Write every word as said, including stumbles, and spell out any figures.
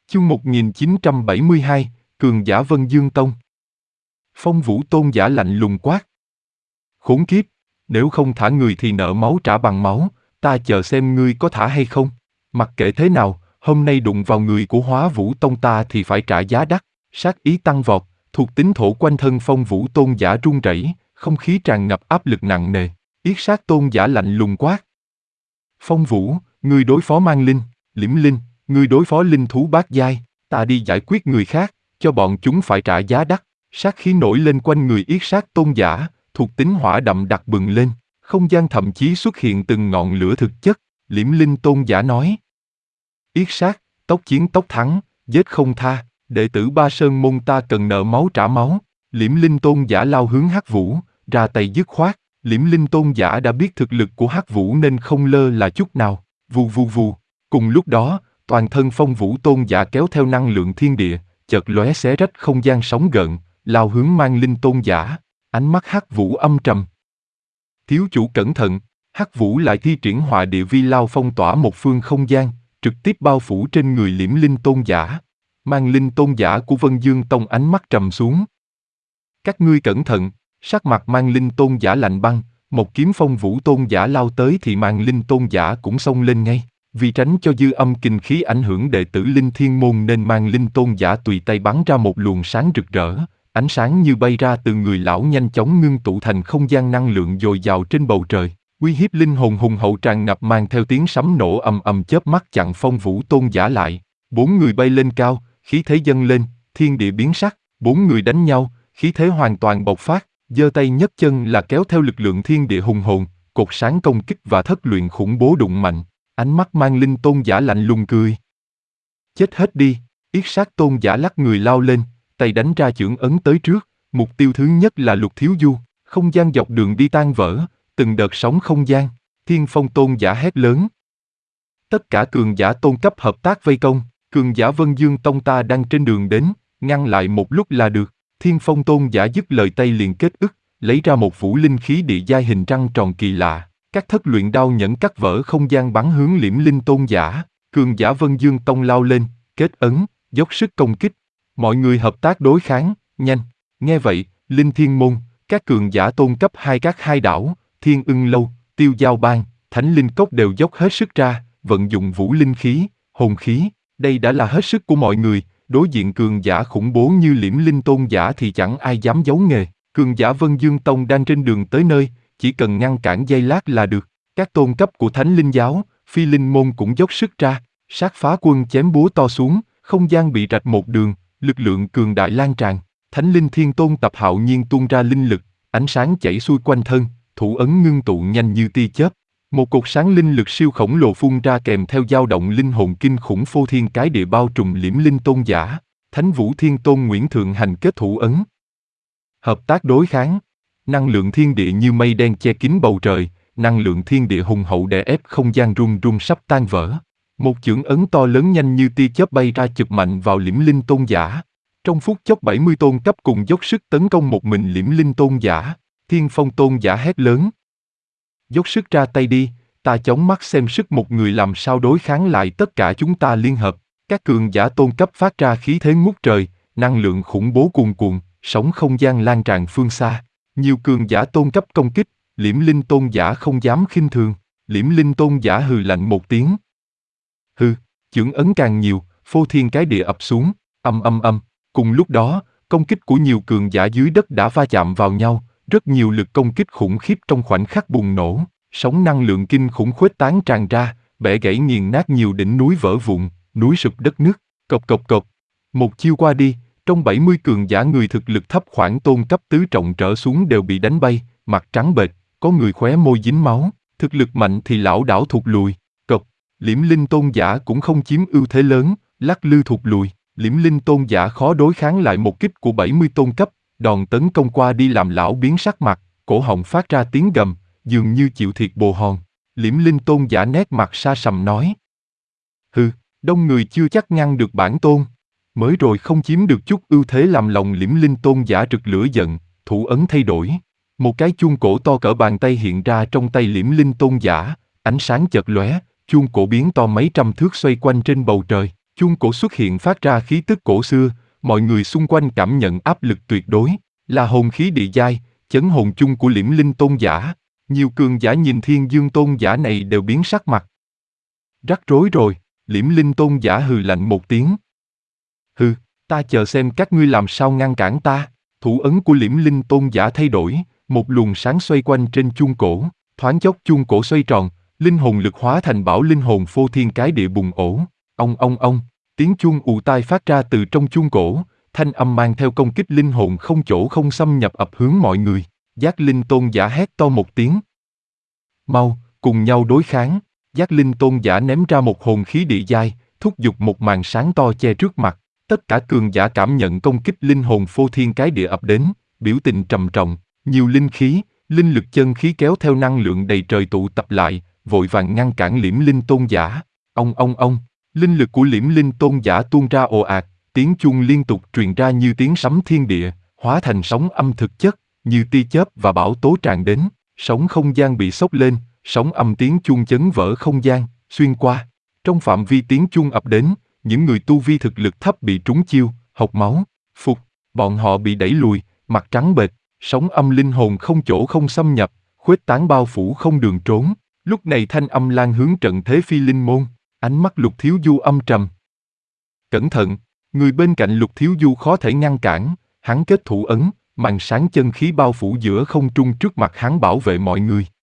Chương một nghìn chín trăm bảy mươi hai, Cường giả Vân Dương Tông. Phong Vũ Tôn giả lạnh lùng quát. Khốn kiếp, nếu không thả người thì nợ máu trả bằng máu, ta chờ xem ngươi có thả hay không. Mặc kệ thế nào, hôm nay đụng vào người của Hóa Vũ Tông ta thì phải trả giá đắt. Sát ý tăng vọt, thuộc tính thổ quanh thân Phong Vũ Tôn giả run rẩy, không khí tràn ngập áp lực nặng nề. Yết Sát Tôn giả lạnh lùng quát. Phong Vũ, ngươi đối phó Mang Linh, Liễm Linh, ngươi đối phó linh thú bát giai, ta đi giải quyết người khác, cho bọn chúng phải trả giá đắt. Sát khí nổi lên quanh người Yết Sát Tôn giả, thuộc tính hỏa đậm đặc bừng lên, không gian thậm chí xuất hiện từng ngọn lửa thực chất. Liễm Linh Tôn giả nói. Yết Sát, tốc chiến tốc thắng, giết không tha, đệ tử Ba Sơn môn ta cần nợ máu trả máu. Liễm Linh Tôn giả lao hướng Hắc Vũ, ra tay dứt khoát. Liễm Linh Tôn giả đã biết thực lực của Hắc Vũ nên không lơ là chút nào. Vù vù vù. Cùng lúc đó, toàn thân Phong Vũ Tôn giả kéo theo năng lượng thiên địa, chợt lóe xé rách không gian sóng gợn, lao hướng Mang Linh Tôn giả. Ánh mắt Hắc Vũ âm trầm. Thiếu chủ cẩn thận. Hắc Vũ lại thi triển hỏa địa vi lao phong tỏa một phương không gian, trực tiếp bao phủ trên người Liễm Linh Tôn giả. Mang Linh Tôn giả của Vân Dương Tông ánh mắt trầm xuống. Các ngươi cẩn thận. Sắc mặt Mang Linh Tôn giả lạnh băng, một kiếm Phong Vũ Tôn giả lao tới thì Mang Linh Tôn giả cũng xông lên ngay. Vì tránh cho dư âm kinh khí ảnh hưởng đệ tử Linh Thiên Môn nên Mang Linh Tôn giả tùy tay bắn ra một luồng sáng rực rỡ, ánh sáng như bay ra từ người lão nhanh chóng ngưng tụ thành không gian năng lượng dồi dào trên bầu trời, uy hiếp linh hồn hùng hậu tràn ngập mang theo tiếng sấm nổ ầm ầm chớp mắt chặn Phong Vũ Tôn giả lại. Bốn người bay lên cao, khí thế dâng lên, thiên địa biến sắc, bốn người đánh nhau, khí thế hoàn toàn bộc phát, giơ tay nhấc chân là kéo theo lực lượng thiên địa hùng hồn, cột sáng công kích và thất luyện khủng bố đụng mạnh. Ánh mắt Mang Linh Tôn giả lạnh lùng cười. Chết hết đi. Yết Sát Tôn giả lắc người lao lên, tay đánh ra chưởng ấn tới trước. Mục tiêu thứ nhất là Lục Thiếu Du. Không gian dọc đường đi tan vỡ, từng đợt sóng không gian. Thiên Phong Tôn giả hét lớn. Tất cả cường giả tôn cấp hợp tác vây công. Cường giả Vân Dương Tông ta đang trên đường đến, ngăn lại một lúc là được. Thiên Phong Tôn giả dứt lời tay liền kết ức, lấy ra một vũ linh khí địa giai hình trăng tròn kỳ lạ. Các thất luyện đao nhẫn cắt vỡ không gian bắn hướng Liễm Linh Tôn giả. Cường giả Vân Dương Tông lao lên, kết ấn, dốc sức công kích. Mọi người hợp tác đối kháng, nhanh. Nghe vậy, Linh Thiên Môn, các cường giả tôn cấp hai các hai đảo, Thiên Ưng Lâu, Tiêu Giao Bang, Thánh Linh Cốc đều dốc hết sức ra, vận dụng vũ linh khí, hồn khí. Đây đã là hết sức của mọi người, đối diện cường giả khủng bố như Liễm Linh Tôn giả thì chẳng ai dám giấu nghề. Cường giả Vân Dương Tông đang trên đường tới nơi, chỉ cần ngăn cản giây lát là được. Các tôn cấp của Thánh Linh Giáo, Phi Linh Môn cũng dốc sức ra. Sát Phá Quân chém búa to xuống, không gian bị rạch một đường, lực lượng cường đại lan tràn. Thánh Linh Thiên Tôn Tập hạo nhiên tuôn ra linh lực, ánh sáng chảy xuôi quanh thân, thủ ấn ngưng tụ nhanh như tia chớp. Một cột sáng linh lực siêu khổng lồ phun ra kèm theo dao động linh hồn kinh khủng phô thiên cái địa bao trùm Liễm Linh Tôn giả. Thánh Vũ Thiên Tôn Nguyễn Thượng Hành kết thủ ấn. Hợp tác đối kháng. Năng lượng thiên địa như mây đen che kín bầu trời, năng lượng thiên địa hùng hậu đè ép không gian rung rung sắp tan vỡ. Một chưởng ấn to lớn nhanh như tia chớp bay ra chụp mạnh vào Liễm Linh Tôn giả. Trong phút chốc bảy mươi tôn cấp cùng dốc sức tấn công một mình Liễm Linh Tôn giả. Thiên Phong Tôn giả hét lớn. Dốc sức ra tay đi, ta chống mắt xem sức một người làm sao đối kháng lại tất cả chúng ta liên hợp. Các cường giả tôn cấp phát ra khí thế ngút trời, năng lượng khủng bố cuồn cuộn, sóng không gian lan tràn phương xa. Nhiều cường giả tôn cấp công kích, Liễm Linh Tôn giả không dám khinh thường. Liễm Linh Tôn giả hừ lạnh một tiếng. Hừ, chưởng ấn càng nhiều, phô thiên cái địa ập xuống, âm âm âm. Cùng lúc đó, công kích của nhiều cường giả dưới đất đã va chạm vào nhau, rất nhiều lực công kích khủng khiếp trong khoảnh khắc bùng nổ. Sóng năng lượng kinh khủng khuếch tán tràn ra, bẻ gãy nghiền nát nhiều đỉnh núi vỡ vụn, núi sụp đất nứt, cộc cộc cộc. Một chiêu qua đi, trong bảy mươi cường giả người thực lực thấp khoảng tôn cấp tứ trọng trở xuống đều bị đánh bay, mặt trắng bệch, có người khóe môi dính máu, thực lực mạnh thì lảo đảo thụt lùi. Cộc, Liễm Linh Tôn giả cũng không chiếm ưu thế lớn, lắc lư thụt lùi. Liễm Linh Tôn giả khó đối kháng lại một kích của bảy mươi tôn cấp, đòn tấn công qua đi làm lão biến sắc mặt, cổ họng phát ra tiếng gầm, dường như chịu thiệt bồ hòn. Liễm Linh Tôn giả nét mặt sa sầm nói. Hừ, đông người chưa chắc ngăn được bản tôn. Mới rồi không chiếm được chút ưu thế làm lòng Liễm Linh Tôn giả rực lửa giận, thủ ấn thay đổi. Một cái chuông cổ to cỡ bàn tay hiện ra trong tay Liễm Linh Tôn giả, ánh sáng chợt lóe, chuông cổ biến to mấy trăm thước xoay quanh trên bầu trời. Chuông cổ xuất hiện phát ra khí tức cổ xưa, mọi người xung quanh cảm nhận áp lực tuyệt đối, là hồn khí địa giai, chấn hồn chung của Liễm Linh tôn giả. Nhiều cường giả nhìn Thiên Dương tôn giả này đều biến sắc mặt. Rắc rối rồi, Liễm Linh tôn giả hừ lạnh một tiếng. Hừ, ta chờ xem các ngươi làm sao ngăn cản ta. Thủ ấn của Liễm Linh tôn giả thay đổi, một luồng sáng xoay quanh trên chuông cổ, thoáng chốc chuông cổ xoay tròn, linh hồn lực hóa thành bảo linh hồn phô thiên cái địa bùng ổ. Ong ong ong, tiếng chuông ù tai phát ra từ trong chuông cổ, thanh âm mang theo công kích linh hồn không chỗ không xâm nhập ập hướng mọi người. Giác Linh tôn giả hét to một tiếng. Mau, cùng nhau đối kháng. Giác Linh tôn giả ném ra một hồn khí địa giai, thúc giục một màn sáng to che trước mặt. Tất cả cường giả cảm nhận công kích linh hồn phô thiên cái địa ập đến, biểu tình trầm trọng, nhiều linh khí, linh lực chân khí kéo theo năng lượng đầy trời tụ tập lại, vội vàng ngăn cản Liễm Linh tôn giả. Ong ong ong, linh lực của Liễm Linh tôn giả tuôn ra ồ ạt, tiếng chuông liên tục truyền ra như tiếng sấm thiên địa, hóa thành sóng âm thực chất, như tia chớp và bão tố tràn đến, sóng không gian bị sốc lên, sóng âm tiếng chuông chấn vỡ không gian, xuyên qua. Trong phạm vi tiếng chuông ập đến, những người tu vi thực lực thấp bị trúng chiêu, hộc máu, phục, bọn họ bị đẩy lùi, mặt trắng bệch, sóng âm linh hồn không chỗ không xâm nhập, khuếch tán bao phủ không đường trốn. Lúc này thanh âm lan hướng trận thế phi linh môn, ánh mắt Lục Thiếu Du âm trầm. Cẩn thận, người bên cạnh Lục Thiếu Du khó thể ngăn cản, hắn kết thủ ấn, màn sáng chân khí bao phủ giữa không trung trước mặt hắn bảo vệ mọi người.